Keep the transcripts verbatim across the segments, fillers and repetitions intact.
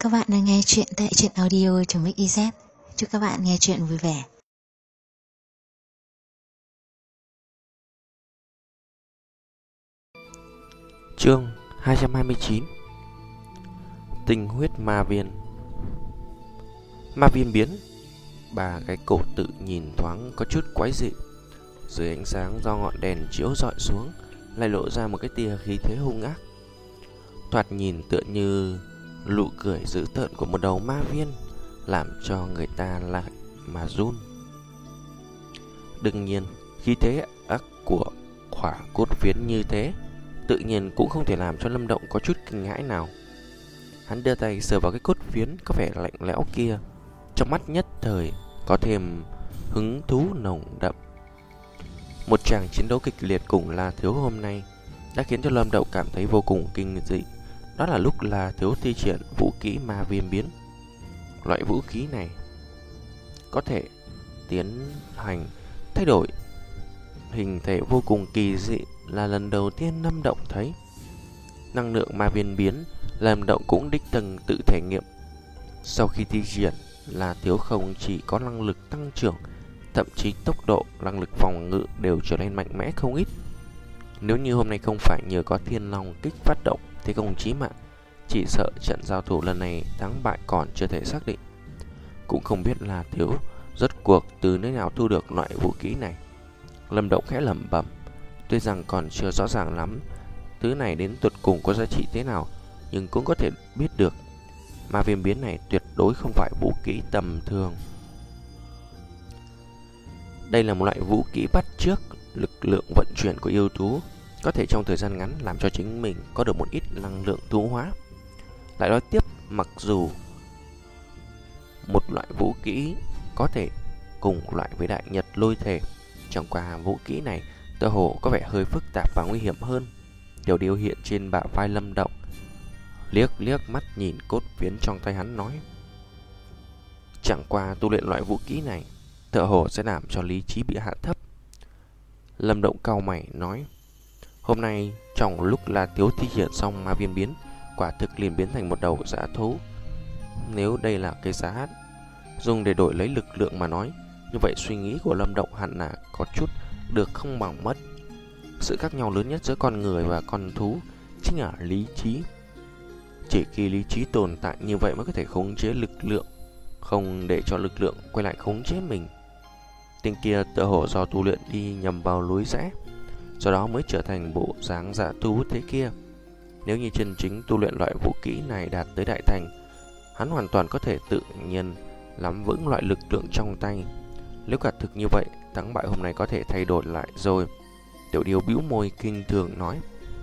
các bạn đang nghe chuyện tại truyện audio.mixyz. Chúc các bạn nghe chuyện vui vẻ. Chương hai trăm hai mươi chín. Tinh huyết ma viên. Ma viên biến. Ba cái cổ tự nhìn thoáng có chút quái dị. Dưới ánh sáng do ngọn đèn chiếu rọi xuống, lại lộ ra một cái tia khí thế hung ác. Thoạt nhìn tựa như nụ cười dữ tợn của một đầu ma viên, làm cho người ta lại mà run. Đương nhiên, khí thế ác của khỏa cốt phiến như thế tự nhiên cũng không thể làm cho Lâm Động có chút kinh hãi nào. Hắn đưa tay sờ vào cái cốt phiến có vẻ lạnh lẽo kia, trong mắt nhất thời có thêm hứng thú nồng đậm. Một tràng chiến đấu kịch liệt cùng La Thiếu hôm nay đã khiến cho Lâm Động cảm thấy vô cùng kinh dị. Đó là lúc La Thiếu thi triển vũ kỹ ma viên biến. Loại vũ khí này có thể tiến hành thay đổi hình thể vô cùng kỳ dị, là lần đầu tiên Lâm Động thấy. Năng lượng ma viên biến, Lâm Động cũng đích thân tự thể nghiệm. Sau khi thi triển, La Thiếu không chỉ có năng lực tăng trưởng, thậm chí tốc độ, năng lực phòng ngự đều trở nên mạnh mẽ không ít. Nếu như hôm nay không phải nhờ có Thiên Long kích phát động thế công chí mạng, chỉ sợ trận giao thủ lần này thắng bại còn chưa thể xác định. Cũng không biết La Thiếu rốt cuộc từ nơi nào thu được loại vũ khí này. Lâm Động khẽ lẩm bẩm, tuy rằng còn chưa rõ ràng lắm thứ này đến tột cùng có giá trị thế nào, nhưng cũng có thể biết được ma viêm biến này tuyệt đối không phải vũ khí tầm thường. Đây là một loại vũ khí bắt chước lực lượng vận chuyển của yêu thú, có thể trong thời gian ngắn làm cho chính mình có được một ít năng lượng thú hóa. Lại nói tiếp, mặc dù một loại vũ khí có thể cùng loại với đại nhật lôi thể, chẳng qua vũ khí này tựa hồ có vẻ hơi phức tạp và nguy hiểm hơn. Điều điều hiện trên bả vai Lâm Động, liếc liếc mắt nhìn cốt phiến trong tay hắn nói, chẳng qua tu luyện loại vũ khí này tựa hồ sẽ làm cho lý trí bị hạ thấp. Lâm Động cau mày nói, hôm nay trong lúc La Thiếu thi triển xong ma viên biến, quả thực liền biến thành một đầu dã thú. Nếu đây là cái giá dùng để đổi lấy lực lượng mà nói, như vậy suy nghĩ của Lâm Động hẳn là có chút được không bằng mất. Sự khác nhau lớn nhất giữa con người và con thú chính là lý trí. Chỉ khi lý trí tồn tại như vậy mới có thể khống chế lực lượng, không để cho lực lượng quay lại khống chế mình. Tên kia tựa hồ do tu luyện đi nhầm vào lối rẽ, do đó mới trở thành bộ dáng dã thú thế kia. Nếu như chân chính tu luyện loại vũ khí này đạt tới đại thành, hắn hoàn toàn có thể tự nhiên nắm vững loại lực lượng trong tay. Nếu quả thực như vậy, thắng bại hôm nay có thể thay đổi lại rồi. Tiểu Điêu bĩu môi kinh thường nói,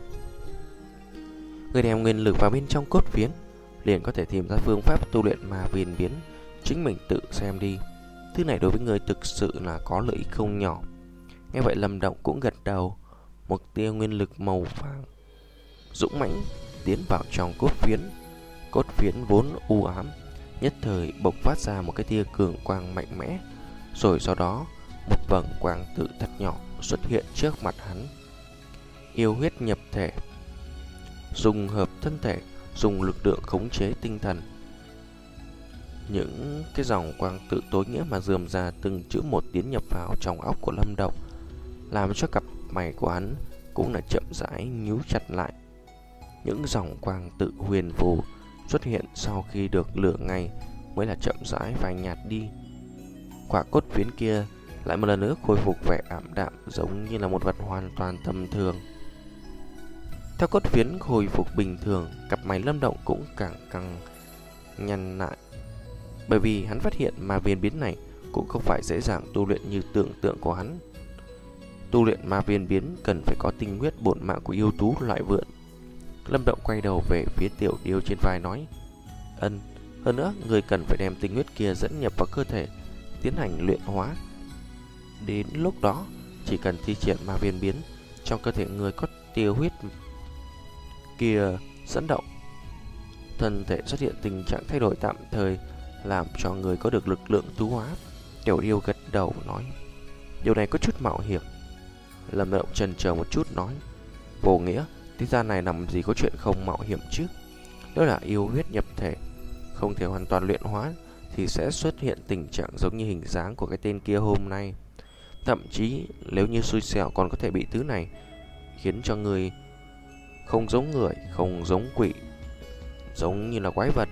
người đem nguyên lực vào bên trong cốt phiến, liền có thể tìm ra phương pháp tu luyện ma viên biến. Chính mình tự xem đi, thứ này đối với người thực sự là có lợi ích không nhỏ. Nghe vậy Lâm Động cũng gật đầu. Một tia nguyên lực màu vàng dũng mãnh tiến vào trong cốt phiến. Cốt phiến vốn u ám, nhất thời bộc phát ra một cái tia cường quang mạnh mẽ. Rồi sau đó một vầng quang tự thật nhỏ xuất hiện trước mặt hắn. Yêu huyết nhập thể, dùng hợp thân thể, dùng lực lượng khống chế tinh thần. Những cái dòng quang tự tối nghĩa mà rườm ra từng chữ một tiến nhập vào trong óc của Lâm Động, làm cho cặp mày của hắn cũng là chậm rãi nhíu chặt lại. Những dòng quang tự huyền phù xuất hiện sau khi được lửa ngay mới là chậm rãi phai nhạt đi. Quả cốt phiến kia lại một lần nữa khôi phục vẻ ảm đạm, giống như là một vật hoàn toàn tầm thường. Theo cốt phiến khôi phục bình thường, cặp mày Lâm Động cũng càng căng nhăn lại, bởi vì hắn phát hiện ma viên biến này cũng không phải dễ dàng tu luyện như tưởng tượng của hắn. Tu luyện ma viên biến cần phải có tinh huyết bổn mạng của yêu thú loại vượn. Lâm Động quay đầu về phía Tiểu Điêu trên vai nói, ân, hơn nữa người cần phải đem tinh huyết kia dẫn nhập vào cơ thể, tiến hành luyện hóa. Đến lúc đó, chỉ cần thi triển ma viên biến, trong cơ thể người có tiêu huyết kia dẫn động, thân thể xuất hiện tình trạng thay đổi tạm thời, làm cho người có được lực lượng thú hóa. Tiểu Điêu gật đầu nói, điều này có chút mạo hiểm. Lâm Động chần chờ một chút nói, vô nghĩa, thế gian này làm gì có chuyện không mạo hiểm chứ. Đó là yêu huyết nhập thể, không thể hoàn toàn luyện hóa thì sẽ xuất hiện tình trạng giống như hình dáng của cái tên kia hôm nay. Thậm chí nếu như xui xẻo còn có thể bị thứ này khiến cho người không giống người, không giống quỷ, giống như là quái vật.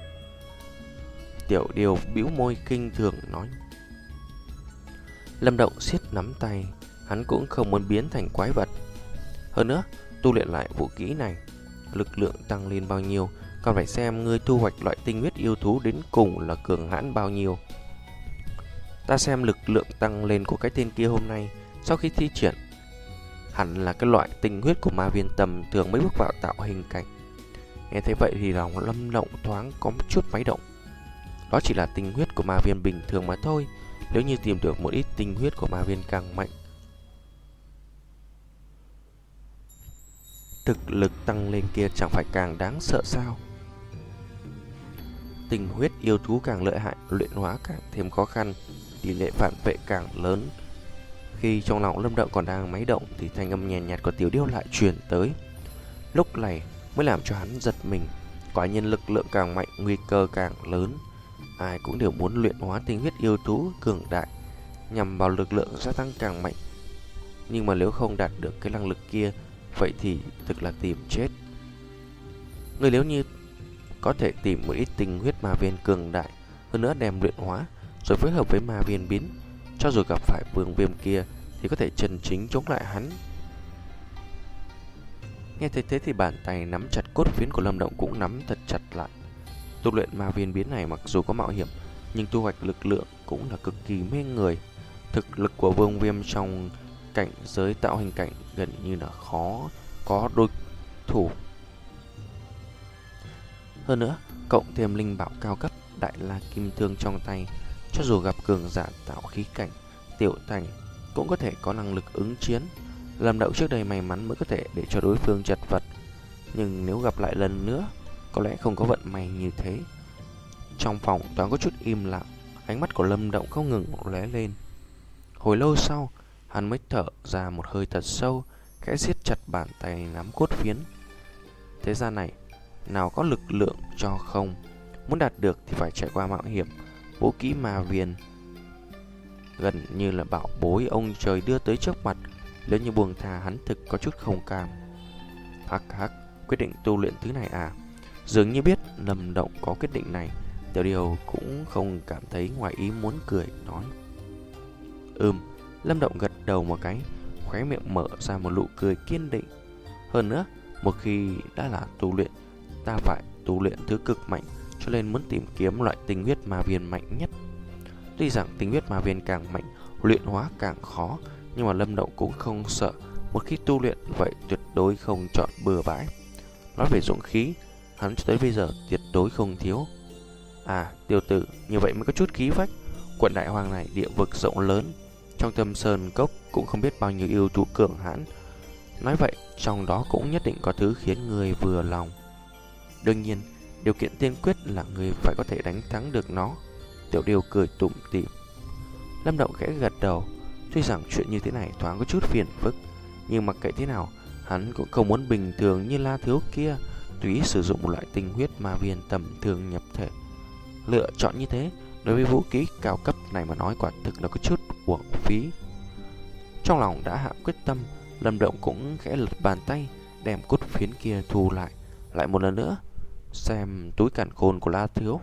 Tiểu Điều bĩu môi kinh thường nói. Lâm Động siết nắm tay, hắn cũng không muốn biến thành quái vật. Hơn nữa, tu luyện lại vũ kỹ này, lực lượng tăng lên bao nhiêu, còn phải xem ngươi thu hoạch loại tinh huyết yêu thú đến cùng là cường hãn bao nhiêu. Ta xem lực lượng tăng lên của cái tên kia hôm nay, sau khi thi triển, hẳn là cái loại tinh huyết của ma viên tầm thường mới bước vào tạo hình cảnh. Nghe thấy vậy thì lòng Lâm Động thoáng có một chút máy động. Đó chỉ là tinh huyết của ma viên bình thường mà thôi. Nếu như tìm được một ít tinh huyết của ma viên càng mạnh, thực lực tăng lên kia chẳng phải càng đáng sợ sao? Tinh huyết yêu thú càng lợi hại, luyện hóa càng thêm khó khăn, tỷ lệ phản vệ càng lớn. Khi trong lòng Lâm Động còn đang máy động thì thanh âm nhàn nhạt, nhạt của Tiểu Điêu lại truyền tới. Lúc này mới làm cho hắn giật mình. Quả nhiên lực lượng càng mạnh, nguy cơ càng lớn. Ai cũng đều muốn luyện hóa tinh huyết yêu thú cường đại nhằm vào lực lượng gia tăng càng mạnh. Nhưng mà nếu không đạt được cái năng lực kia, vậy thì thực là tìm chết. Người nếu như có thể tìm một ít tinh huyết ma viên cường đại, hơn nữa đem luyện hóa rồi phối hợp với ma viên biến, cho dù gặp phải vương viêm kia thì có thể chân chính chống lại hắn. Nghe thấy thế thì bàn tay nắm chặt cốt phiến của Lâm Động cũng nắm thật chặt lại. Tu luyện ma viên biến này mặc dù có mạo hiểm, nhưng thu hoạch lực lượng cũng là cực kỳ mê người. Thực lực của vương viêm trong cảnh giới tạo hình cảnh gần như là khó có đối thủ. Hơn nữa, cộng thêm linh bảo cao cấp Đại La Kim Thương trong tay, cho dù gặp cường giả tạo khí cảnh tiểu thành cũng có thể có năng lực ứng chiến. Lâm Động trước đây may mắn mới có thể để cho đối phương chật vật, nhưng nếu gặp lại lần nữa, có lẽ không có vận may như thế. Trong phòng toàn có chút im lặng, ánh mắt của Lâm Động không ngừng lóe lên. Hồi lâu sau, hắn mới thở ra một hơi thật sâu, khẽ siết chặt bàn tay nắm cốt phiến. Thế gian này, nào có lực lượng cho không, muốn đạt được thì phải trải qua mạo hiểm. Vũ kỹ ma viên gần như là bảo bối ông trời đưa tới trước mặt, nếu như buông thà hắn thực có chút không cam. Hắc hắc, quyết định tu luyện thứ này à? Dường như biết Lâm Động có quyết định này, Tiểu Điều cũng không cảm thấy ngoài ý muốn, cười nói. Ừm, Lâm Động gật đầu một cái, khóe miệng mở ra một nụ cười kiên định. Hơn nữa, một khi đã là tu luyện, ta phải tu luyện thứ cực mạnh, cho nên muốn tìm kiếm loại tinh huyết ma viên mạnh nhất. Tuy rằng tinh huyết ma viên càng mạnh, luyện hóa càng khó, nhưng mà Lâm Động cũng không sợ. Một khi tu luyện vậy tuyệt đối không chọn bừa bãi. Nói về dũng khí, hắn cho tới bây giờ tuyệt đối không thiếu. À, tiểu tử, như vậy mới có chút khí phách. Quận Đại Hoang này địa vực rộng lớn, trong Thâm Sơn Cốc cũng không biết bao nhiêu yêu thú cường hãn. Nói vậy, trong đó cũng nhất định có thứ khiến người vừa lòng. Đương nhiên, điều kiện tiên quyết là người phải có thể đánh thắng được nó. Tiểu Điều cười tủm tỉm. Lâm Động khẽ gật đầu. Tuy rằng chuyện như thế này thoáng có chút phiền phức, nhưng mặc kệ thế nào, hắn cũng không muốn bình thường như La Thiếu kia tùy ý sử dụng một loại tinh huyết ma viên tầm thường nhập thể. Lựa chọn như thế đối với vũ khí cao cấp này mà nói quả thực là có chút uổng phí. Trong lòng đã hạ quyết tâm, Lâm Động cũng khẽ lật bàn tay, đem cốt phiến kia thu lại. Lại một lần nữa xem túi càn khôn của La Thiếu.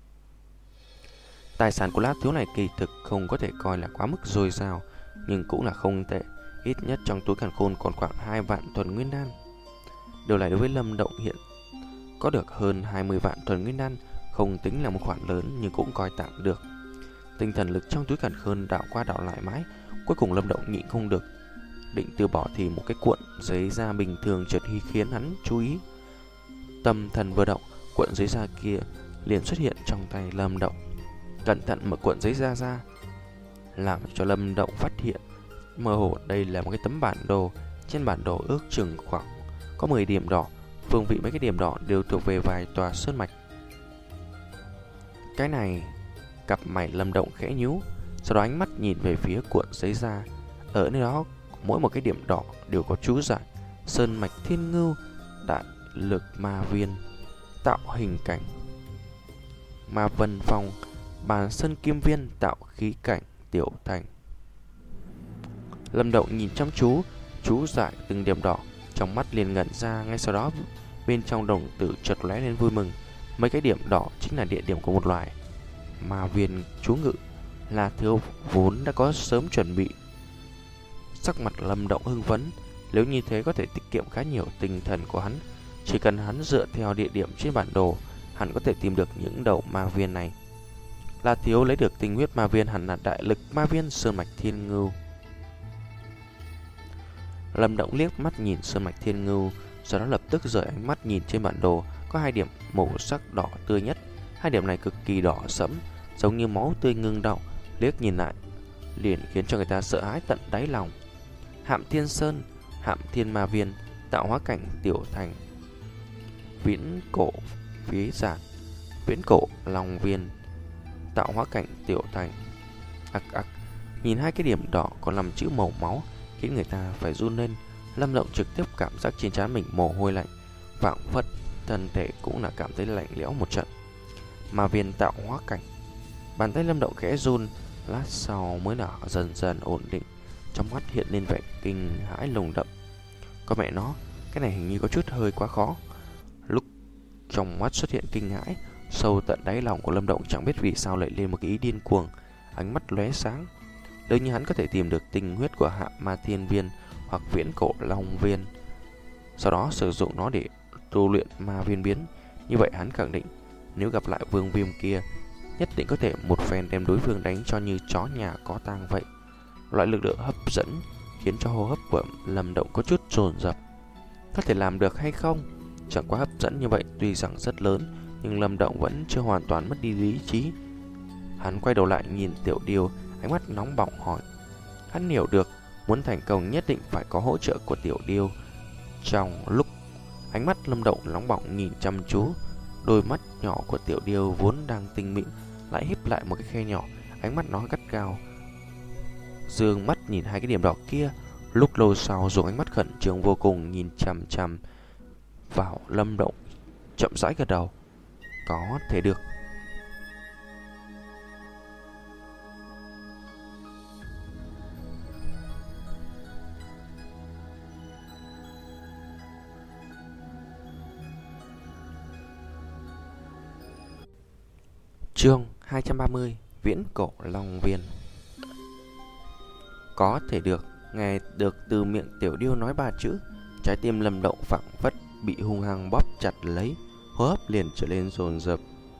Tài sản của La Thiếu này kỳ thực không có thể coi là quá mức dồi dào, nhưng cũng là không tệ. Ít nhất trong túi càn khôn còn khoảng hai vạn thuần nguyên đan. Điều này đối với Lâm Động hiện có được hơn hai mươi vạn thuần nguyên đan, không tính là một khoản lớn nhưng cũng coi tạm được. Tinh thần lực trong túi càn khôn đảo qua đảo lại mãi, cuối cùng Lâm Động nhịn không được, định từ bỏ thì một cái cuộn giấy da bình thường chợt hi khiến hắn chú ý. Tâm thần vừa động, cuộn giấy da kia liền xuất hiện trong tay Lâm Động. Cẩn thận mở cuộn giấy da ra, làm cho Lâm Động phát hiện mơ hồ đây là một cái tấm bản đồ. Trên bản đồ ước chừng khoảng có mười điểm đỏ, phương vị mấy cái điểm đỏ đều thuộc về vài tòa sơn mạch. Cái này, cặp mày Lâm Động khẽ nhíu, sau đó ánh mắt nhìn về phía cuộn giấy da. Ở nơi đó, mỗi một cái điểm đỏ đều có chú giải sơn mạch Thiên Ngưu, Đại Lực Ma Viên, tạo hình cảnh. ma vân phong, bàn sơn kim viên tạo khí cảnh tiểu thành. Lâm Động nhìn chăm chú, chú giải từng điểm đỏ, trong mắt liền ngẩn ra. Ngay sau đó bên trong đồng tử chợt lóe lên vui mừng. Mấy cái điểm đỏ chính là địa điểm của một loài ma viên chú ngự. La Thiếu vốn đã có sớm chuẩn bị. Sắc mặt Lâm Động hưng phấn, nếu như thế có thể tiết kiệm khá nhiều tinh thần của hắn. Chỉ cần hắn dựa theo địa điểm trên bản đồ, hắn có thể tìm được những đầu ma viên này. La Thiếu lấy được tinh huyết ma viên hẳn là đại lực ma viên Sơn Mạch Thiên Ngưu. Lâm Động liếc mắt nhìn Sơn Mạch Thiên Ngưu, sau đó lập tức rời ánh mắt nhìn trên bản đồ. Có hai điểm màu sắc đỏ tươi nhất. Hai điểm này cực kỳ đỏ sẫm, giống như máu tươi ngưng đọng. Liếc nhìn lại liền khiến cho người ta sợ hãi tận đáy lòng. Hạm Thiên Sơn, Hạm Thiên Ma Viên, tạo hóa cảnh tiểu thành. Viễn cổ phí giản, Viễn cổ Long Viên, tạo hóa cảnh tiểu thành. Ặc ặc, nhìn hai cái điểm đỏ có nằm chữ màu máu khiến người ta phải run lên. Lâm Động trực tiếp cảm giác trên trán mình mồ hôi lạnh, vạn phất thân thể cũng là cảm thấy lạnh lẽo một trận. Ma viên tạo hóa cảnh, bàn tay Lâm Động khẽ run, lát sau mới là dần dần ổn định. Trong mắt hiện lên vẻ kinh hãi lùng đậm. Có mẹ nó, cái này hình như có chút hơi quá khó. Lúc trong mắt xuất hiện kinh hãi, sâu tận đáy lòng của Lâm Động chẳng biết vì sao lại lên một cái ý điên cuồng. Ánh mắt lóe sáng. Nếu như hắn có thể tìm được tinh huyết của Hạ Ma Thiên Viên hoặc Viễn cổ Long Viên, sau đó sử dụng nó để tu luyện ma viên biến, như vậy hắn khẳng định nếu gặp lại Vương Viêm kia, nhất định có thể một phen đem đối phương đánh cho như chó nhà có tang vậy. Loại lực lượng hấp dẫn khiến cho hô hấp của Lâm Động có chút dồn dập. Có thể làm được hay không? Chẳng quá hấp dẫn như vậy tuy rằng rất lớn, nhưng Lâm Động vẫn chưa hoàn toàn mất đi lý trí. Hắn quay đầu lại nhìn Tiểu Điêu, ánh mắt nóng bỏng hỏi. Hắn hiểu được muốn thành công nhất định phải có hỗ trợ của Tiểu Điêu. Trong lúc ánh mắt Lâm Động nóng bỏng nhìn chăm chú, đôi mắt nhỏ của Tiểu Điêu vốn đang tinh mịn lại híp lại một cái khe nhỏ, ánh mắt nó gắt gao dương mắt nhìn hai cái điểm đỏ kia. Lúc lâu sau dùng ánh mắt khẩn trương vô cùng nhìn chằm chằm vào Lâm Động, chậm rãi gật đầu. Có thể được. Chương hai trăm ba mươi, Viễn cổ Long Viên. Có thể được. Nghe được từ miệng Tiểu Điêu nói ba chữ, trái tim Lâm Động phảng phất bị hung hăng bóp chặt lấy, hô hấp liền trở lên dồn dập.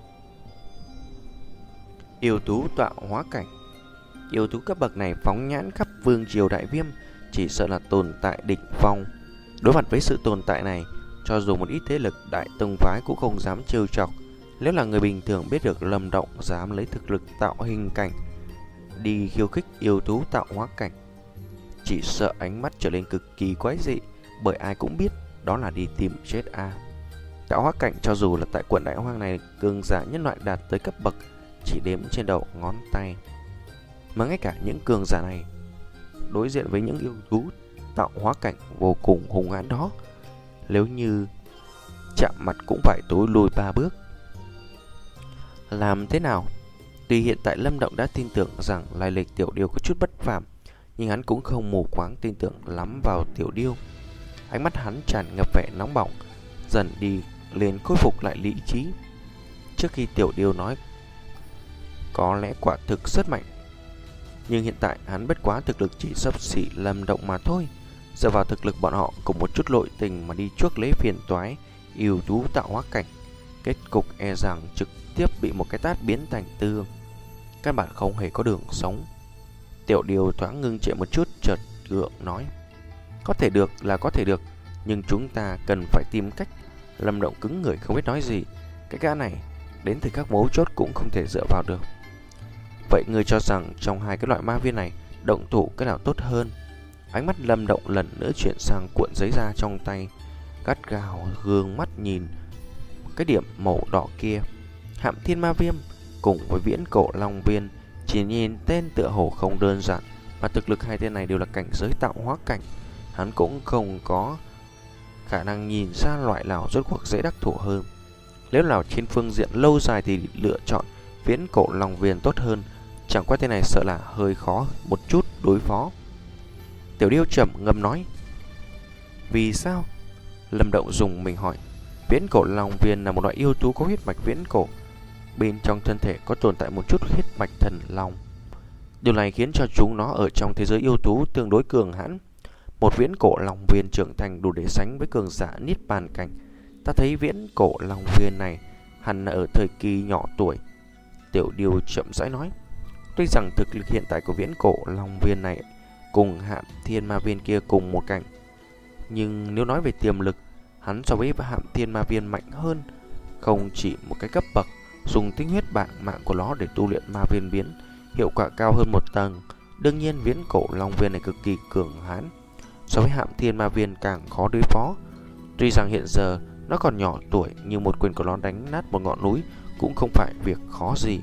Yêu thú tạo hóa cảnh. Yêu thú cấp bậc này phóng nhãn khắp vương triều Đại Viêm, chỉ sợ là tồn tại đỉnh phong. Đối mặt với sự tồn tại này, cho dù một ít thế lực đại tông phái cũng không dám trêu chọc. Nếu là người bình thường biết được Lâm Động dám lấy thực lực tạo hình cảnh đi khiêu khích yêu thú tạo hóa cảnh, chỉ sợ ánh mắt trở lên cực kỳ quái dị, bởi ai cũng biết đó là đi tìm chết a. À. Tạo hóa cảnh cho dù là tại quận Đại Hoang này, cường giả nhân loại đạt tới cấp bậc chỉ đếm trên đầu ngón tay, mà ngay cả những cường giả này đối diện với những yêu thú tạo hóa cảnh vô cùng hung hãn đó, nếu như chạm mặt cũng phải tối lùi ba bước. Làm thế nào? Tuy hiện tại Lâm Động đã tin tưởng rằng lai lịch Tiểu Điêu có chút bất phàm, nhưng hắn cũng không mù quáng tin tưởng lắm vào Tiểu Điêu. Ánh mắt hắn tràn ngập vẻ nóng bỏng, dần đi lên khôi phục lại lý trí. Trước khi Tiểu Điêu nói có lẽ quả thực rất mạnh, nhưng hiện tại hắn bất quá thực lực chỉ xấp xỉ Lâm Động mà thôi. Dựa vào thực lực bọn họ cùng một chút nội tình mà đi chuốc lấy phiền toái yêu thú tạo hóa cảnh, kết cục e rằng trực tiếp bị một cái tát biến thành tư. Căn bản không hề có đường sống. Tiểu Điêu thoáng ngưng trệ một chút, chợt gượng nói: có thể được là có thể được, nhưng chúng ta cần phải tìm cách. Lâm Động cứng người không biết nói gì. Cái gã này đến thời khắc mấu chốt cũng không thể dựa vào được. Vậy ngươi cho rằng trong hai cái loại ma viên này, động thủ cái nào tốt hơn? Ánh mắt Lâm Động lần nữa chuyển sang cuộn giấy ra trong tay, gắt gao gương mắt nhìn cái điểm màu đỏ kia. Hạm Thiên Ma Viêm cùng với Viễn cổ Long Viên, chỉ nhìn tên tựa hồ không đơn giản, mà thực lực hai tên này đều là cảnh giới tạo hóa cảnh. Hắn cũng không có khả năng nhìn ra loại nào rốt cuộc dễ đắc thủ hơn. Nếu nào trên phương diện lâu dài thì lựa chọn Viễn Cổ Long Viên tốt hơn. Chẳng qua tên này sợ là hơi khó một chút đối phó. Tiểu Điêu trầm ngâm nói. Vì sao? Lâm Động dùng mình hỏi. Viễn Cổ Long Viên là một loại yêu thú có huyết mạch viễn cổ. Bên trong thân thể có tồn tại một chút huyết mạch thần long. Điều này khiến cho chúng nó ở trong thế giới yêu thú tương đối cường hãn. Một Viễn Cổ Long Viên trưởng thành đủ để sánh với cường giả Niết Bàn cảnh. Ta thấy Viễn Cổ Long Viên này hẳn là ở thời kỳ nhỏ tuổi. Tiểu Điêu chậm rãi nói. Tuy rằng thực lực hiện tại của Viễn Cổ Long Viên này cùng Hạm Thiên Ma Viên kia cùng một cảnh, nhưng nếu nói về tiềm lực, hắn so với Hạm Thiên Ma Viên mạnh hơn không chỉ một cái cấp bậc. Dùng tinh huyết bản mạng của nó để tu luyện ma viên biến, hiệu quả cao hơn một tầng. Đương nhiên Viễn Cổ Long Viên này cực kỳ cường hãn, so với Hạm Thiên Ma Viên càng khó đối phó. Tuy rằng hiện giờ nó còn nhỏ tuổi, nhưng một quyền của nó đánh nát một ngọn núi cũng không phải việc khó gì.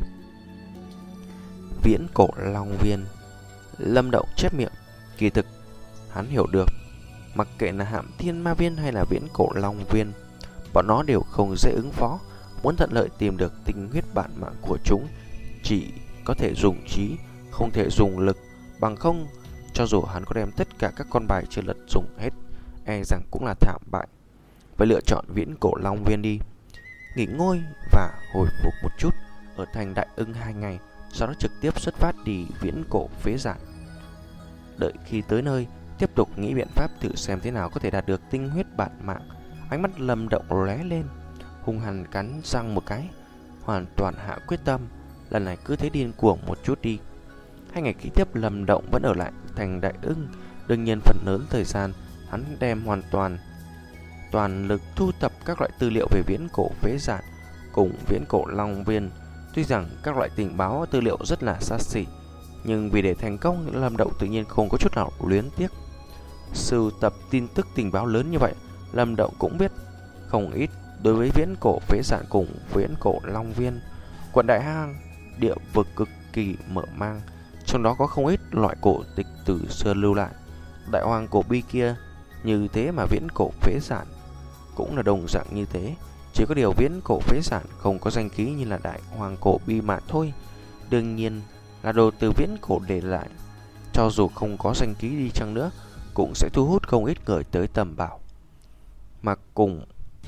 Viễn Cổ Long Viên. Lâm Động chép miệng. Kỳ thực hắn hiểu được, mặc kệ là Hạm Thiên Ma Viên hay là Viễn Cổ Long Viên, bọn nó đều không dễ ứng phó. Muốn thuận lợi tìm được tinh huyết bản mạng của chúng, chỉ có thể dùng trí, không thể dùng lực. Bằng không, cho dù hắn có đem tất cả các con bài trên lật dùng hết, e rằng cũng là thảm bại. Phải lựa chọn Viễn Cổ Long Viên đi, nghỉ ngơi và hồi phục một chút ở thành Đại Ưng hai ngày, sau đó trực tiếp xuất phát đi Viễn Cổ Phế Giản. Đợi khi tới nơi, tiếp tục nghĩ biện pháp thử xem thế nào có thể đạt được tinh huyết bản mạng. Ánh mắt Lâm Động lóe lên, hung hăng cắn răng một cái, hoàn toàn hạ quyết tâm, lần này cứ thế điên cuồng một chút đi. Hai ngày kế tiếp Lâm Động vẫn ở lại thành Đại Ưng. Đương nhiên phần lớn thời gian hắn đem hoàn toàn toàn lực thu thập các loại tư liệu về Viễn Cổ Phế Giản cùng Viễn Cổ Long Viên. Tuy rằng các loại tình báo tư liệu rất là xa xỉ, nhưng vì để thành công, Lâm Động tự nhiên không có chút nào luyến tiếc. Sưu tập tin tức tình báo lớn như vậy, Lâm Động cũng biết không ít. Đối với Viễn Cổ Phế Giản cùng Viễn Cổ Long Viên, quận Đại Hang địa vực cực kỳ mở mang, trong đó có không ít loại cổ tịch từ xưa lưu lại. Đại Hoang Cổ Bi kia như thế mà Viễn Cổ Phế Giản cũng là đồng dạng như thế. Chỉ có điều Viễn Cổ Phế Giản không có danh khí như là Đại Hoang Cổ Bi mà thôi. Đương nhiên là đồ từ Viễn Cổ để lại, cho dù không có danh khí đi chăng nữa, cũng sẽ thu hút không ít người tới tầm bảo. Mà cùng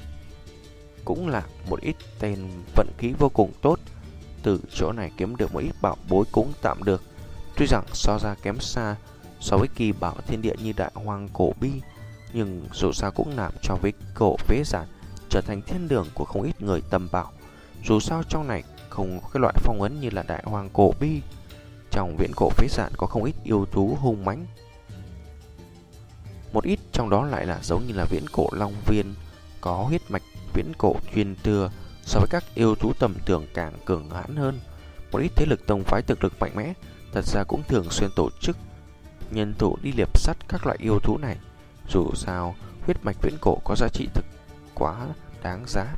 cũng là một ít tên vận khí vô cùng tốt, từ chỗ này kiếm được một ít bảo bối cũng tạm được. Tuy rằng so ra kém xa so với kỳ bảo thiên địa như Đại Hoang Cổ Bi, nhưng dù sao cũng làm cho Viễn Cổ Phế Giản trở thành thiên đường của không ít người tầm bảo. Dù sao trong này không có cái loại phong ấn như là Đại Hoang Cổ Bi, trong Viễn Cổ Phế Giản có không ít yêu thú hung mãnh. Một ít trong đó lại là giống như là Viễn Cổ Long Viên, có huyết mạch viễn cổ truyền thừa, so với các yêu thú tầm thường càng cường hãn hơn. Một ít thế lực tông phái thực lực mạnh mẽ thật ra cũng thường xuyên tổ chức nhân thủ đi liệp sắt các loại yêu thú này. Dù sao huyết mạch viễn cổ có giá trị thực quá đáng giá.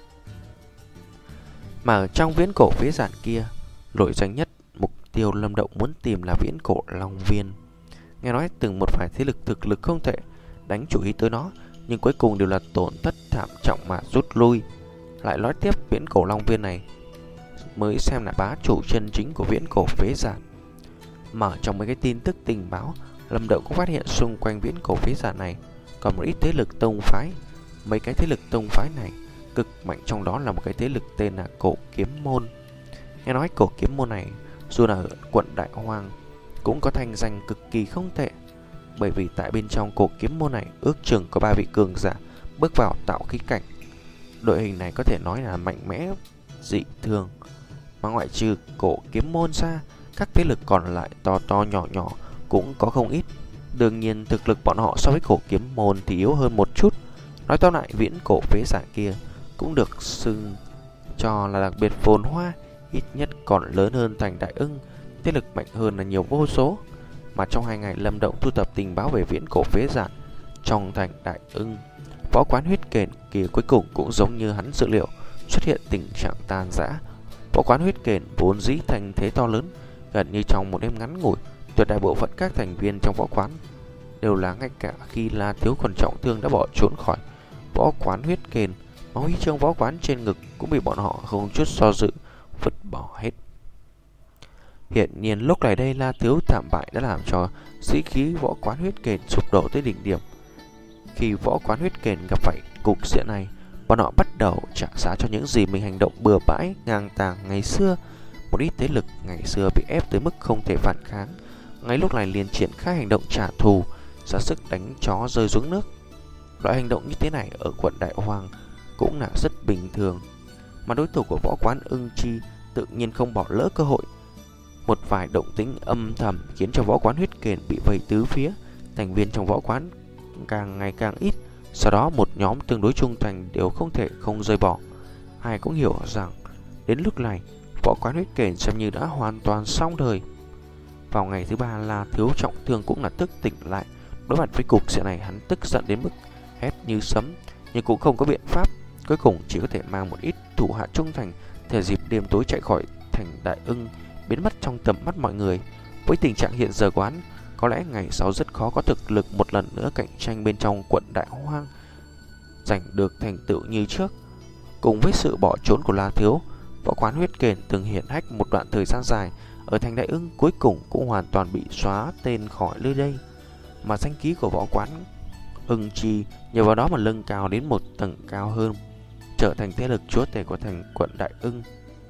Mà ở trong Viễn Cổ Phế Giản kia, nổi danh nhất mục tiêu Lâm Động muốn tìm là Viễn Cổ Long Viên. Nghe nói từng một vài thế lực thực lực không tệ đánh chủ ý tới nó, nhưng cuối cùng đều là tổn thất thảm trọng mà rút lui. Lại nói tiếp, Viễn Cổ Long Viên này mới xem là bá chủ chân chính của Viễn Cổ Phế Giản. Mở trong mấy cái tin tức tình báo, Lâm Động cũng phát hiện xung quanh Viễn Cổ Phế Giản này còn một ít thế lực tông phái. Mấy cái thế lực tông phái này cực mạnh, trong đó là một cái thế lực tên là Cổ Kiếm Môn. Nghe nói Cổ Kiếm Môn này dù là ở quận Đại Hoang cũng có thanh danh cực kỳ không tệ, bởi vì tại bên trong Cổ Kiếm Môn này ước chừng có ba vị cường giả bước vào tạo khí cảnh. Đội hình này có thể nói là mạnh mẽ dị thường, mà ngoại trừ Cổ Kiếm Môn ra, các thế lực còn lại to to nhỏ nhỏ cũng có không ít. Đương nhiên thực lực bọn họ so với Cổ Kiếm Môn thì yếu hơn một chút. Nói tóm lại, Viễn Cổ Phế Giản kia cũng được xưng cho là đặc biệt phồn hoa, ít nhất còn lớn hơn thành Đại Ưng, thế lực mạnh hơn là nhiều vô số. Mà trong hai ngày Lâm Động thu thập tình báo về Viễn Cổ Phế Giản trong thành Đại Ưng, võ quán huyết kền kia cuối cùng cũng giống như hắn dự liệu, xuất hiện tình trạng tan rã. Võ quán huyết kền vốn dĩ thành thế to lớn, gần như trong một đêm ngắn ngủi, tuyệt đại bộ phận các thành viên trong võ quán đều là ngay cả khi La Thiếu còn trọng thương đã bỏ trốn khỏi võ quán huyết kền. mà huy chương võ quán trên ngực cũng bị bọn họ không chút do dự vứt bỏ hết. Hiện nhiên lúc này đây La Thiếu thảm bại đã làm cho sĩ khí võ quán huyết kền sụp đổ tới đỉnh điểm. Khi võ quán huyết kền gặp phải cục diện này, bọn họ bắt đầu trả giá cho những gì mình hành động bừa bãi ngang tàng ngày xưa. Một ít thế lực ngày xưa bị ép tới mức không thể phản kháng, ngay lúc này liền triển khai hành động trả thù, ra sức đánh chó rơi xuống nước. Loại hành động như thế này ở quận Đại Hoang cũng là rất bình thường, mà đối thủ của võ quán Ưng Chi tự nhiên không bỏ lỡ cơ hội. Một vài động tĩnh âm thầm khiến cho võ quán huyết kền bị vây tứ phía, thành viên trong võ quán càng ngày càng ít. Sau đó một nhóm tương đối trung thành đều không thể không rời bỏ. Ai cũng hiểu rằng đến lúc này võ quán huyết kền xem như đã hoàn toàn xong đời. Vào ngày thứ ba, La Thiếu trọng thương cũng là thức tỉnh lại. Đối mặt với cục diện này, hắn tức giận đến mức hét như sấm, nhưng cũng không có biện pháp. Cuối cùng chỉ có thể mang một ít thủ hạ trung thành, theo dịp đêm tối chạy khỏi thành Đại Ưng, biến mất trong tầm mắt mọi người. Với tình trạng hiện giờ của hắn, có lẽ ngày sau rất khó có thực lực một lần nữa cạnh tranh bên trong quận Đại Hoang, giành được thành tựu như trước. Cùng với sự bỏ trốn của La Thiếu, võ quán huyết kền từng hiển hách một đoạn thời gian dài ở thành Đại Ưng cuối cùng cũng hoàn toàn bị xóa tên khỏi nơi đây. Mà danh khí của võ quán Ưng Chi nhờ vào đó mà nâng cao đến một tầng cao hơn, trở thành thế lực chúa tể của thành quận Đại Ưng.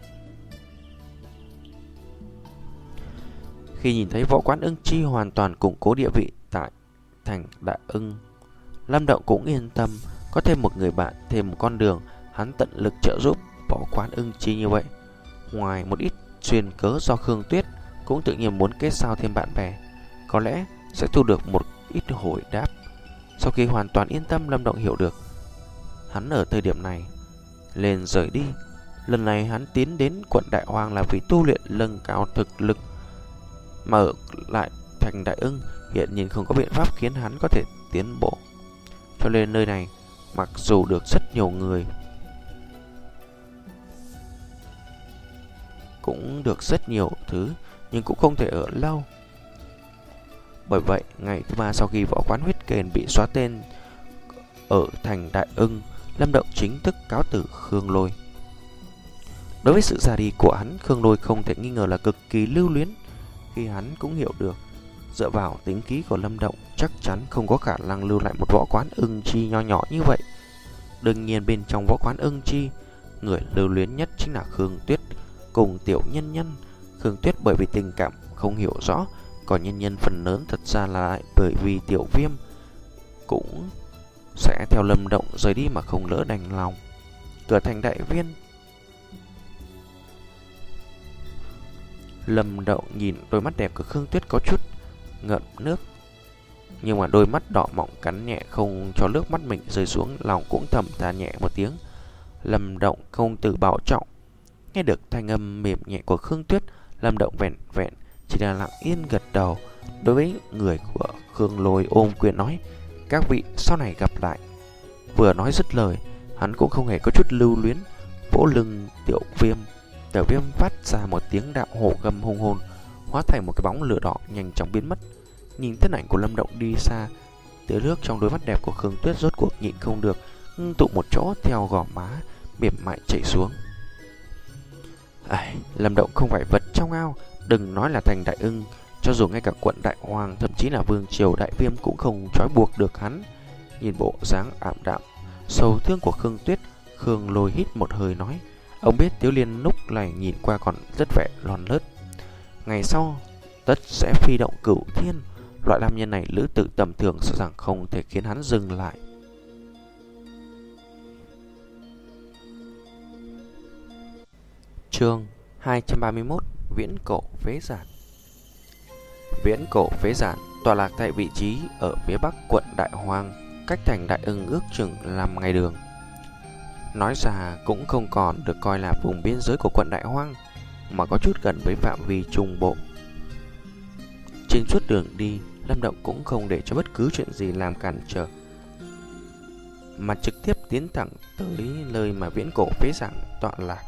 Khi nhìn thấy võ quán Ưng Chi hoàn toàn củng cố địa vị tại thành Đại Ưng, Lâm Động cũng yên tâm, có thêm một người bạn, thêm một con đường, hắn tận lực trợ giúp võ quán Ưng Chi như vậy. Ngoài một ít duyên cớ do Khương Tuyết, cũng tự nhiên muốn kết giao thêm bạn bè, có lẽ sẽ thu được một ít hồi đáp. Sau khi hoàn toàn yên tâm, Lâm Động hiểu được hắn ở thời điểm này lên rời đi. Lần này hắn tiến đến quận Đại Hoang là vì tu luyện nâng cao thực lực, mà ở lại thành Đại Ưng hiện nhiên không có biện pháp khiến hắn có thể tiến bộ. Cho nên nơi này mặc dù được rất nhiều người, cũng được rất nhiều thứ, nhưng cũng không thể ở lâu. Bởi vậy ngày thứ ba sau khi võ quán huyết kền bị xóa tên ở thành Đại Ưng, Lâm Động chính thức cáo từ Khương Lôi. Đối với sự ra đi của hắn, Khương Lôi không thể nghi ngờ là cực kỳ lưu luyến. Khi hắn cũng hiểu được dựa vào tính khí của Lâm Động chắc chắn không có khả năng lưu lại một võ quán Ưng Chi nho nhỏ như vậy. Đương nhiên bên trong võ quán Ưng Chi, người lưu luyến nhất chính là Khương Tuyết cùng Tiểu Nhân Nhân. Khương Tuyết bởi vì tình cảm không hiểu rõ, còn Nhân Nhân phần lớn thật ra là lại bởi vì Tiểu Viêm cũng sẽ theo Lâm Động rời đi mà không lỡ đành lòng. Cửa thành Đại Viên, Lâm Động nhìn đôi mắt đẹp của Khương Tuyết có chút ngậm nước, nhưng mà đôi mắt đỏ mọng cắn nhẹ không cho nước mắt mình rơi xuống, lòng cũng thầm than nhẹ một tiếng. Lâm Động công tử bảo trọng. Nghe được thanh âm mềm nhẹ của Khương Tuyết, Lâm Động vẹn vẹn chỉ là lặng yên gật đầu. Đối với người của Khương Lôi ôm quyền nói: các vị sau này gặp lại. Vừa nói dứt lời, hắn cũng không hề có chút lưu luyến, vỗ lưng Tiểu Viêm. Tiểu Viêm phát ra một tiếng đạo hổ gầm hùng hồn, hóa thành một cái bóng lửa đỏ nhanh chóng biến mất. Nhìn thân ảnh của Lâm Động đi xa, tia nước trong đôi mắt đẹp của Khương Tuyết rốt cuộc nhịn không được, ngưng tụ một chỗ theo gò má mềm mại chảy xuống. Ai, Lâm Động không phải vật trong ao, đừng nói là thành Đại Ưng, cho dù ngay cả quận Đại Hoang, thậm chí là vương triều Đại Viêm cũng không trói buộc được hắn. Nhìn bộ dáng ảm đạm sầu thương của Khương Tuyết, Khương Lôi hít một hơi nói: ông biết Tiếu Liên lúc này nhìn qua còn rất vẻ lon lớt, ngày sau tất sẽ phi động cửu thiên. Loại nam nhân này lữ tự tầm thường sợ rằng không thể khiến hắn dừng lại. Chương hai trăm ba mươi mốt: Viễn cổ phế giản. Viễn cổ phế giản tọa lạc tại vị trí ở phía bắc quận Đại Hoang, cách thành Đại Ưng ước chừng năm ngày đường. Nói ra cũng không còn được coi là vùng biên giới của quận Đại Hoang, mà có chút gần với phạm vi trung bộ. Trên suốt đường đi, Lâm Động cũng không để cho bất cứ chuyện gì làm cản trở, mà trực tiếp tiến thẳng tới nơi mà viễn cổ phế giản tọa lạc.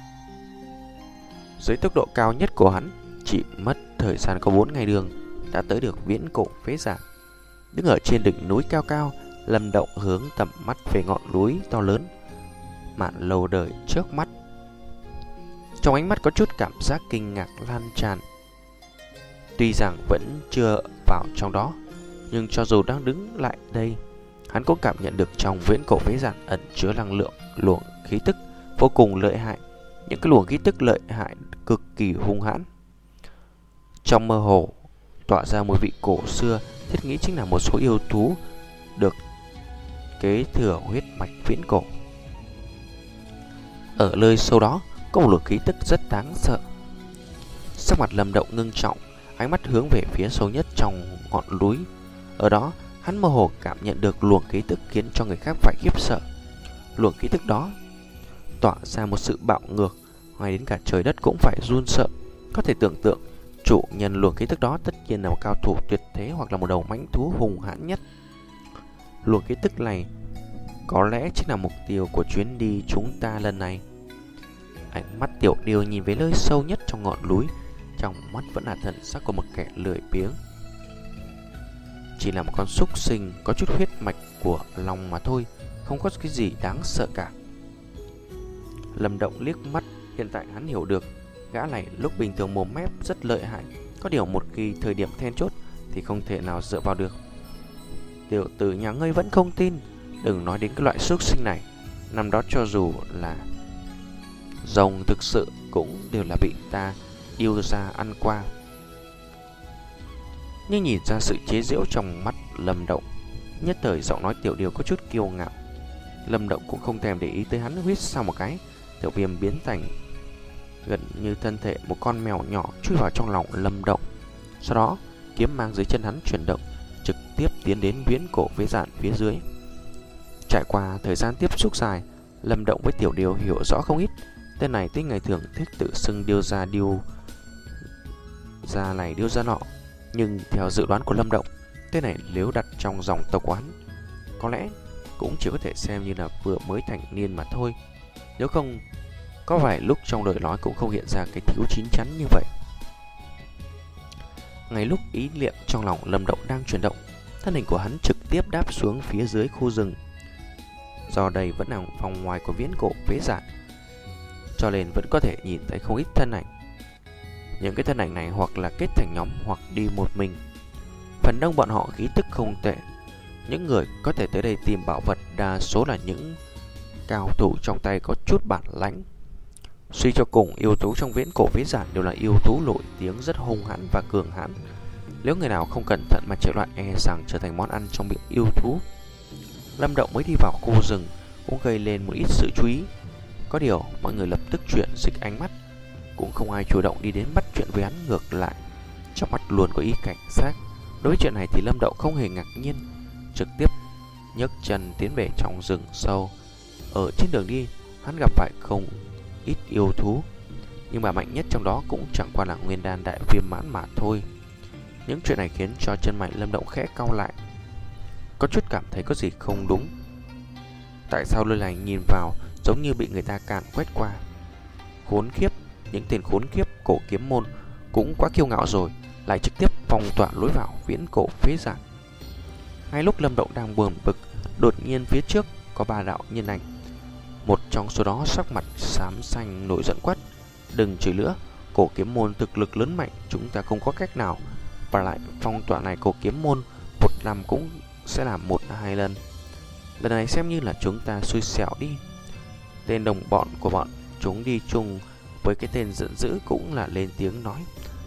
Dưới tốc độ cao nhất của hắn, chỉ mất thời gian có bốn ngày đường đã tới được viễn cổ phế giản. Đứng ở trên đỉnh núi cao cao, Lâm Động hướng tầm mắt về ngọn núi to lớn. mạn lâu đời trước mắt. Trong ánh mắt có chút cảm giác kinh ngạc lan tràn. Tuy rằng vẫn chưa vào trong đó, nhưng cho dù đang đứng lại đây, hắn cũng cảm nhận được trong viễn cổ phế giản ẩn chứa năng lượng luồng khí tức vô cùng lợi hại. Những cái luồng khí tức lợi hại cực kỳ hung hãn. Trong mơ hồ tỏa ra mùi vị cổ xưa, thiết nghĩ chính là một số yêu thú được kế thừa huyết mạch viễn cổ. Ở nơi sâu đó có một luồng khí tức rất đáng sợ. Sắc mặt Lâm Động ngưng trọng, ánh mắt hướng về phía sâu nhất trong ngọn núi. Ở đó hắn mơ hồ cảm nhận được luồng khí tức khiến cho người khác phải khiếp sợ. Luồng khí tức đó tỏa ra một sự bạo ngược, ngay đến cả trời đất cũng phải run sợ. Có thể tưởng tượng chủ nhân luồng khí tức đó tất nhiên là một cao thủ tuyệt thế hoặc là một đầu mãnh thú hùng hãn nhất. Luồng khí tức này có lẽ chính là mục tiêu của chuyến đi chúng ta lần này. Ánh mắt Tiểu Điêu nhìn về nơi sâu nhất trong ngọn núi, trong mắt vẫn là thần sắc của một kẻ lười biếng. Chỉ là một con súc sinh có chút huyết mạch của lòng mà thôi, không có cái gì đáng sợ cả. Lâm Động liếc mắt, hiện tại hắn hiểu được gã này lúc bình thường mồm mép rất lợi hại, có điều một khi thời điểm then chốt thì không thể nào dựa vào được. Tiểu tử nhà ngươi vẫn không tin, đừng nói đến cái loại súc sinh này. Năm đó cho dù là rồng thực sự cũng đều là bị ta yêu ra ăn qua. Nhưng nhìn ra sự chế giễu trong mắt Lâm Động, nhất thời giọng nói Tiểu Điêu có chút kiêu ngạo. Lâm Động cũng không thèm để ý tới hắn, huýt sau một cái, Tiểu Viêm biến thành gần như thân thể một con mèo nhỏ chui vào trong lòng Lâm Động. Sau đó kiếm mang dưới chân hắn chuyển động, trực tiếp tiến đến viễn cổ phế giản phía dưới. Trải qua thời gian tiếp xúc dài, Lâm Động với Tiểu Điêu hiểu rõ không ít. Tên này tuy ngày thường thích tự xưng điêu ra điêu ra này điêu ra nọ, nhưng theo dự đoán của Lâm Động, tên này nếu đặt trong dòng tộc quán có lẽ cũng chỉ có thể xem như là vừa mới thành niên mà thôi. Nếu không, có vài lúc trong lời nói cũng không hiện ra cái thiếu chín chắn như vậy. Ngay lúc ý niệm trong lòng Lâm Động đang chuyển động, thân hình của hắn trực tiếp đáp xuống phía dưới khu rừng. Do đây vẫn là vòng ngoài của viễn cổ phế giản, cho nên vẫn có thể nhìn thấy không ít thân ảnh. Những cái thân ảnh này hoặc là kết thành nhóm hoặc đi một mình. Phần đông bọn họ khí tức không tệ. Những người có thể tới đây tìm bảo vật đa số là những cao thủ trong tay có chút bản lãnh. Suy cho cùng, yêu thú trong viễn cổ phế giản đều là yêu thú nổi tiếng rất hung hãn và cường hãn. Nếu người nào không cẩn thận mà chạy loạn e rằng trở thành món ăn trong miệng yêu thú. Lâm Động mới đi vào khu rừng cũng gây lên một ít sự chú ý. Có điều mọi người lập tức chuyển dịch ánh mắt, cũng không ai chủ động đi đến bắt chuyện với hắn. Ngược lại, trong mắt luôn có ý cảnh giác. Đối với chuyện này thì Lâm Động không hề ngạc nhiên, trực tiếp nhấc chân tiến về trong rừng sâu. Ở trên đường đi, hắn gặp phải không ít yêu thú, nhưng mà mạnh nhất trong đó cũng chẳng qua là nguyên đan đại viêm mãn mà thôi. Những chuyện này khiến cho chân mày Lâm Động khẽ cau lại, có chút cảm thấy có gì không đúng. Tại sao nơi này nhìn vào giống như bị người ta càn quét qua? Khốn kiếp, những tên khốn kiếp cổ kiếm môn cũng quá kiêu ngạo rồi, lại trực tiếp phong tỏa lối vào viễn cổ phế giản. Ngay lúc Lâm Động đang buồn bực, đột nhiên phía trước có ba đạo nhân ảnh. Một trong số đó sắc mặt xám xanh nổi giận quát: đừng chửi nữa, cổ kiếm môn thực lực lớn mạnh, chúng ta không có cách nào. Và lại phong tỏa này cổ kiếm môn một năm cũng sẽ làm một hai lần. Lần này xem như là chúng ta xui xẻo đi. Tên đồng bọn của bọn chúng đi chung với cái tên giận dữ cũng là lên tiếng nói: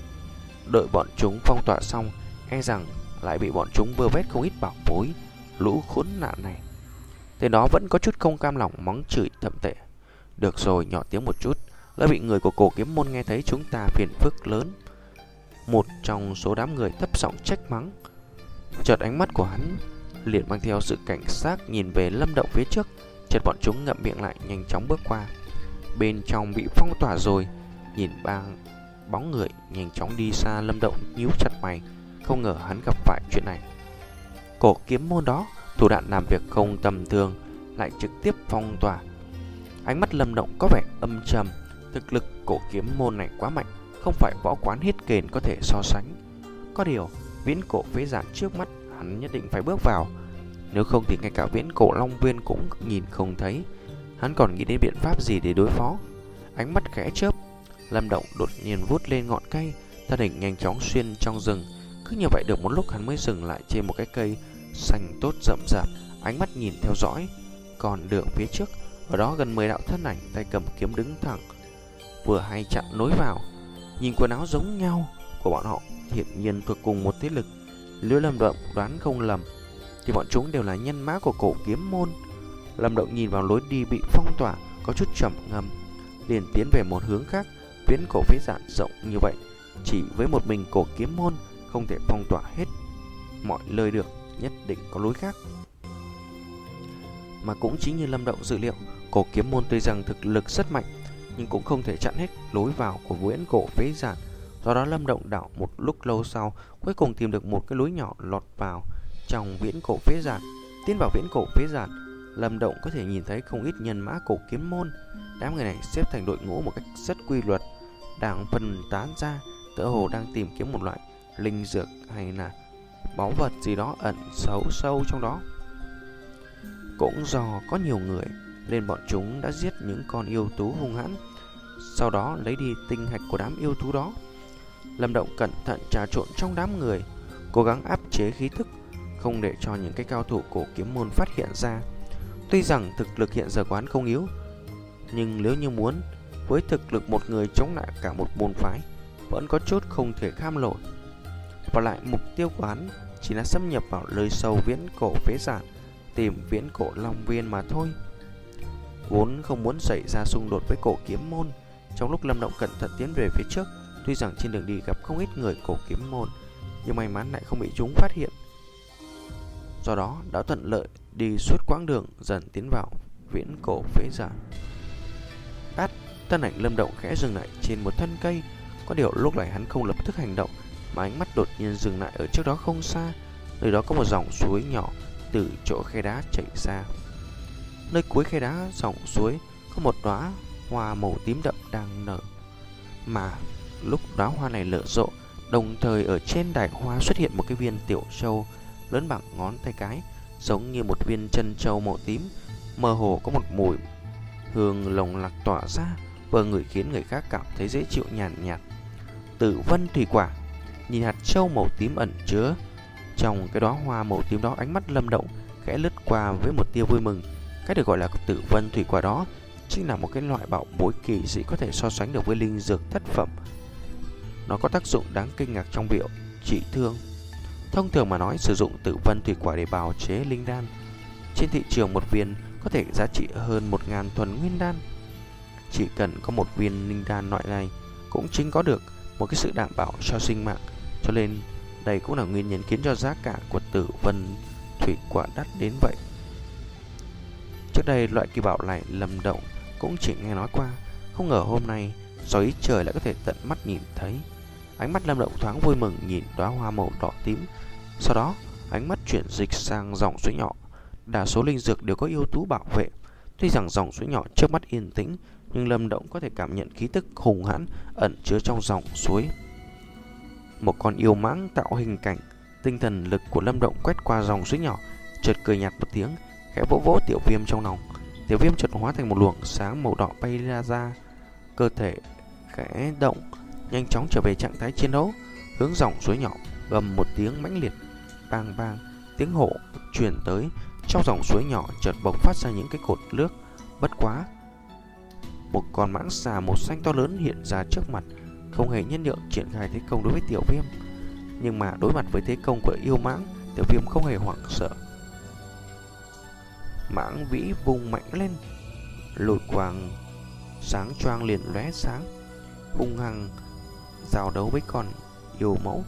đợi bọn chúng phong tỏa xong, e rằng lại bị bọn chúng vơ vét không ít bảo bối. Lũ khốn nạn này. Tên đó vẫn có chút không cam lòng, mắng chửi thậm tệ: được rồi, nhỏ tiếng một chút, lỡ bị người của cổ kiếm môn nghe thấy chúng ta phiền phức lớn. Một trong số đám người thấp giọng trách mắng. Chợt ánh mắt của hắn liền mang theo sự cảnh giác nhìn về Lâm Động phía trước. Chợt bọn chúng ngậm miệng lại, nhanh chóng bước qua. Bên trong bị phong tỏa rồi. Nhìn ba bóng người nhanh chóng đi xa, Lâm Động nhíu chặt mày, không ngờ hắn gặp phải chuyện này. Cổ kiếm môn đó thủ đoạn làm việc không tầm thường, lại trực tiếp phong tỏa. Ánh mắt Lâm Động có vẻ âm trầm. Thực lực cổ kiếm môn này quá mạnh, không phải võ quán hết kền có thể so sánh. Có điều viễn cổ phế giản trước mắt hắn nhất định phải bước vào, nếu không thì ngay cả viễn cổ long viên cũng nhìn không thấy. hắn còn nghĩ đến biện pháp gì để đối phó. Ánh mắt khẽ chớp, Lâm Động đột nhiên vút lên ngọn cây, thân hình nhanh chóng xuyên trong rừng. Cứ như vậy được một lúc hắn mới dừng lại trên một cái cây xanh tốt rậm rạp, ánh mắt nhìn theo dõi còn đường phía trước. Ở đó gần mười đạo thân ảnh tay cầm kiếm đứng thẳng, vừa hay chặn lối vào. Nhìn quần áo giống nhau của bọn họ, hiển nhiên thuộc cùng một thế lực. Nếu Lâm Động đoán không lầm thì bọn chúng đều là nhân mã của Cổ Kiếm Môn. Lâm Động nhìn vào lối đi bị phong tỏa, có chút trầm ngâm, liền tiến về một hướng khác. Viễn cổ phế giản rộng như vậy, chỉ với một mình Cổ Kiếm Môn không thể phong tỏa hết mọi lời được, nhất định có lối khác. Mà cũng chính như Lâm Động dự liệu, Cổ Kiếm Môn tuy rằng thực lực rất mạnh, nhưng cũng không thể chặn hết lối vào của viễn cổ phế giản. Do đó Lâm Động đảo một lúc lâu sau, cuối cùng tìm được một cái lối nhỏ lọt vào trong viễn cổ phế giản. Tiến vào viễn cổ phế giản, Lâm Động có thể nhìn thấy không ít nhân mã Cổ Kiếm Môn. Đám người này xếp thành đội ngũ một cách rất quy luật, đang phân tán ra, tựa hồ đang tìm kiếm một loại linh dược hay là báu vật gì đó ẩn xấu sâu trong đó. Cũng do có nhiều người nên bọn chúng đã giết những con yêu thú hung hãn, sau đó lấy đi tinh hạch của đám yêu thú đó. Lâm Động cẩn thận trà trộn trong đám người, cố gắng áp chế khí thức, không để cho những cái cao thủ Cổ Kiếm Môn phát hiện ra. Tuy rằng thực lực hiện giờ của hắn không yếu, nhưng nếu như muốn với thực lực một người chống lại cả một môn phái, vẫn có chút không thể kham nổi. Và lại mục tiêu của hắn chỉ là xâm nhập vào nơi sâu viễn cổ phế giản, tìm viễn cổ long viên mà thôi. Vốn không muốn xảy ra xung đột với Cổ Kiếm Môn, trong lúc Lâm Động cẩn thận tiến về phía trước, tuy rằng trên đường đi gặp không ít người Cổ Kiếm Môn, nhưng may mắn lại không bị chúng phát hiện. Do đó đã thuận lợi đi suốt quãng đường, dần tiến vào viễn cổ phế giản. Đát, thân ảnh Lâm Động khẽ dừng lại trên một thân cây. Có điều lúc này hắn không lập tức hành động, mà ánh mắt đột nhiên dừng lại ở trước đó không xa. Nơi đó có một dòng suối nhỏ từ chỗ khe đá chảy ra. Nơi cuối khe đá dòng suối có một đóa hoa màu tím đậm đang nở. Mà lúc đóa hoa này nở rộ, đồng thời ở trên đài hoa xuất hiện một cái viên tiểu châu lớn bằng ngón tay cái, giống như một viên chân châu màu tím. Mơ hồ có một mùi hương lồng lặc tỏa ra, vừa ngửi khiến người khác cảm thấy dễ chịu nhàn nhạt, nhạt. Tử vân thủy quả. Nhìn hạt châu màu tím ẩn chứa trong cái đóa hoa màu tím đó, ánh mắt Lâm Động khẽ lướt qua với một tia vui mừng. Cái được gọi là tử vân thủy quả đó chính là một cái loại bảo bối kỳ dị, có thể so sánh được với linh dược thất phẩm. Nó có tác dụng đáng kinh ngạc trong việc trị thương. Thông thường mà nói, sử dụng tử vân thủy quả để bào chế linh đan, trên thị trường một viên có thể giá trị hơn một ngàn thuần nguyên đan. Chỉ cần có một viên linh đan loại này cũng chính có được một cái sự đảm bảo cho sinh mạng. Cho nên đây cũng là nguyên nhân khiến cho giá cả của tử vân thủy quả đắt đến vậy. Trước đây loại kỳ bảo này Lâm Động cũng chỉ nghe nói qua, không ngờ hôm nay do ý trời lại có thể tận mắt nhìn thấy. Ánh mắt Lâm Động thoáng vui mừng nhìn đóa hoa màu đỏ tím, sau đó ánh mắt chuyển dịch sang dòng suối nhỏ. Đa số linh dược đều có yêu thú bảo vệ. Tuy rằng dòng suối nhỏ trước mắt yên tĩnh, nhưng Lâm Động có thể cảm nhận khí tức hùng hãn ẩn chứa trong dòng suối. Một con yêu mãng tạo hình cảnh. Tinh thần lực của Lâm Động quét qua dòng suối nhỏ, chợt cười nhạt một tiếng, khẽ vỗ vỗ Tiểu Viêm trong lòng. Tiểu Viêm chợt hóa thành một luồng sáng màu đỏ bay ra ra, cơ thể khẽ động, nhanh chóng trở về trạng thái chiến đấu, hướng dòng suối nhỏ gầm một tiếng mãnh liệt. Bang bang, tiếng hổ truyền tới. Trong dòng suối nhỏ chợt bộc phát ra những cái cột nước. Bất quá, một con mãng xà màu xanh to lớn hiện ra trước mặt, không hề nhân nhượng triển khai thế công đối với Tiểu Viêm. Nhưng mà đối mặt với thế công của yêu mãng, Tiểu Viêm không hề hoảng sợ. Mãng vĩ vùng mạnh lên, lôi quang sáng choang liền lóe sáng, hung hăng giao đấu với con yêu mẫu.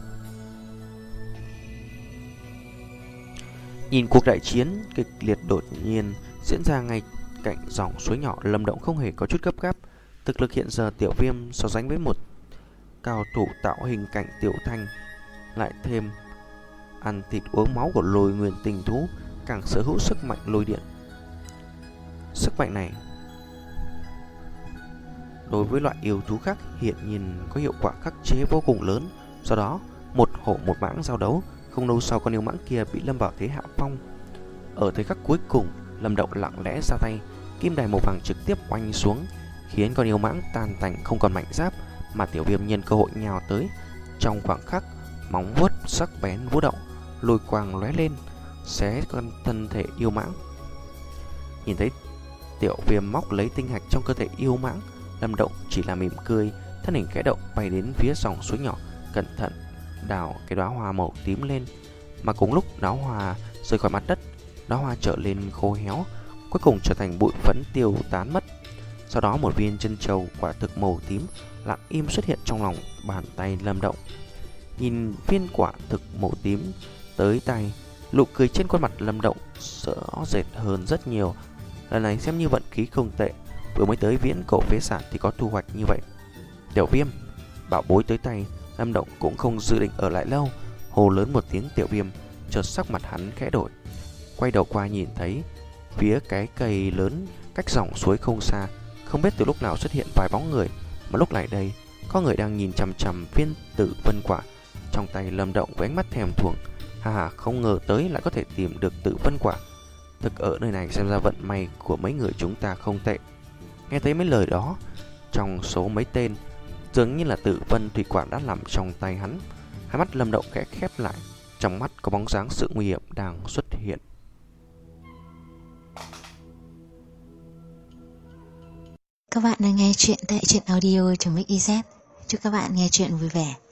Nhìn cuộc đại chiến kịch liệt đột nhiên diễn ra ngay cạnh dòng suối nhỏ, Lâm Động không hề có chút gấp gáp. Thực lực hiện giờ Tiểu Viêm so sánh với một cao thủ tạo hình cảnh Tiểu Thanh, lại thêm ăn thịt uống máu của lôi nguyên tình thú, càng sở hữu sức mạnh lôi điện. Sức mạnh này đối với loại yêu thú khác hiện nhiên có hiệu quả khắc chế vô cùng lớn. Do đó một hổ một mãng giao đấu, không lâu sau con yêu mãng kia bị lâm vào thế hạ phong. Ở thời khắc cuối cùng, Lâm Động lặng lẽ ra tay, kim đài màu vàng trực tiếp oanh xuống, khiến con yêu mãng tan tành không còn mảnh giáp, mà Tiểu Viêm nhân cơ hội nhào tới. Trong khoảng khắc, móng vuốt sắc bén vũ động, lôi quang lóe lên, xé con thân thể yêu mãng. Nhìn thấy Tiểu Viêm móc lấy tinh hạch trong cơ thể yêu mãng, Lâm Động chỉ là mỉm cười, thân hình khẽ động bay đến phía dòng suối nhỏ, cẩn thận đào cái đóa hoa màu tím lên. Mà cùng lúc đóa hoa rơi khỏi mặt đất, đóa hoa trở lên khô héo, cuối cùng trở thành bụi phấn tiêu tán mất. Sau đó một viên chân châu quả thực màu tím lặng im xuất hiện trong lòng bàn tay Lâm Động. Nhìn viên quả thực màu tím tới tay, nụ cười trên khuôn mặt Lâm Động rõ rệt hơn rất nhiều. Lần này xem như vận khí không tệ, vừa mới tới viễn cổ phế sản thì có thu hoạch như vậy. Tiểu Viêm, bảo bối tới tay, Lâm Động cũng không dự định ở lại lâu, hô lớn một tiếng Tiểu Viêm, chợt sắc mặt hắn khẽ đổi, quay đầu qua nhìn thấy phía cái cây lớn cách dòng suối không xa, không biết từ lúc nào xuất hiện vài bóng người, mà lúc này đây có người đang nhìn chằm chằm viên tử vân quả trong tay Lâm Động với ánh mắt thèm thuồng. Hà hà, không ngờ tới lại có thể tìm được tử vân quả. Thực ở nơi này xem ra vận may của mấy người chúng ta không tệ. Nghe thấy mấy lời đó, trong số mấy tên dường như là tử vân thủy quả đã nằm trong tay hắn. Hai mắt Lâm Động khẽ khép lại, trong mắt có bóng dáng sự nguy hiểm đang xuất hiện. Các bạn đang nghe chuyện tại truyện audio chấm ích i zét. Chúc các bạn nghe chuyện vui vẻ.